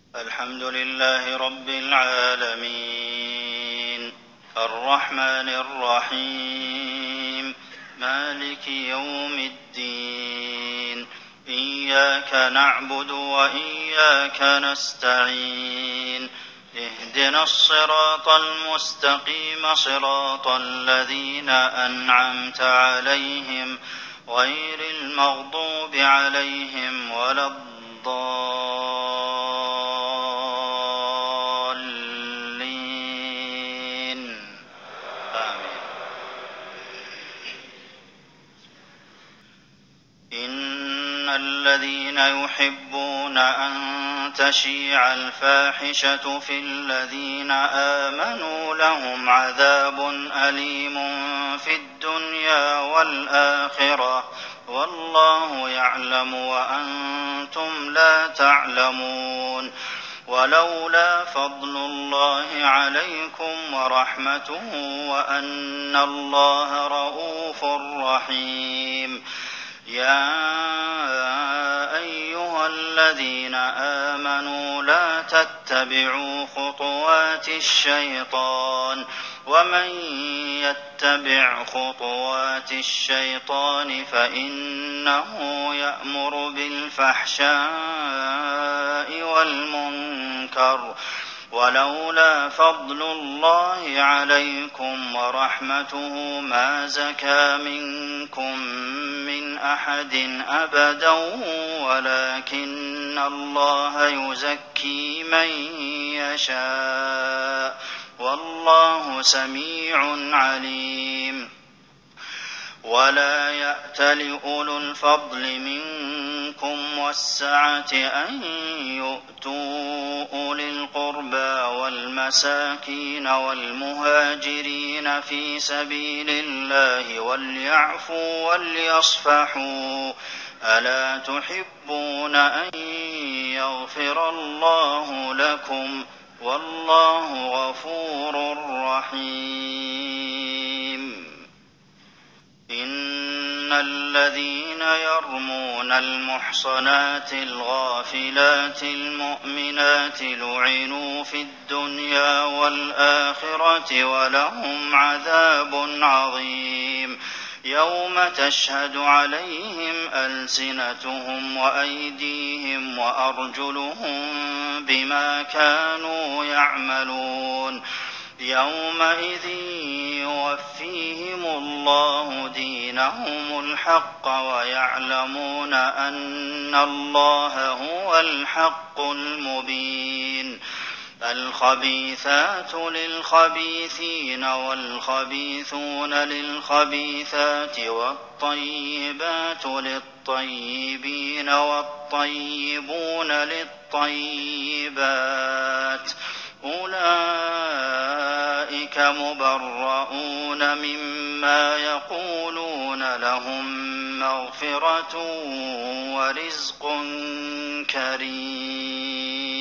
الحمد لله رب العالمين الرحمن الرحيم مالك يوم الدين إياك نعبد وإياك نستعين اهدنا الصراط المستقيم صراط الذين أنعمت عليهم غير المغضوب عليهم ولا الضالين آمين. إن الذين يحبون أن تشيع الفاحشة في الذين آمنوا لهم عذاب أليم في الدنيا والآخرة والله يعلم وأنتم لا تعلمون. ولولا فضل الله عليكم ورحمته وأن الله رءوف رحيم. يا أيها الذين آمنوا لا تتبعوا خطوات الشيطان ومن يتبع خطوات الشيطان فإنه يأمر بالفحشاء والمنكر. ولولا فضل الله عليكم ورحمته ما زكى منكم من أحد أبدا ولكن الله يزكي من يشاء والله سميع عليم. ولا يأتل أولو الفضل منكم والسعة أن يؤتوا أولي القربى والمساكين والمهاجرين في سبيل الله وليعفوا وليصفحوا ألا تحبون أن يغفر الله لكم والله غفور رحيم. إن الذين يرمون المحصنات الغافلات المؤمنات لعنوا في الدنيا والآخرة ولهم عذاب عظيم. يوم تشهد عليهم ألسنتهم وأيديهم وأرجلهم بما كانوا يعملون. يومئذ يوفيهم الله دينهم الحق ويعلمون أن الله هو الحق المبين. الخبيثات للخبيثين والخبيثون للخبيثات والطيبات للطيبين والطيبون للطيبات أولئك مبرؤون مما يقولون لهم مغفرة ورزق كريم.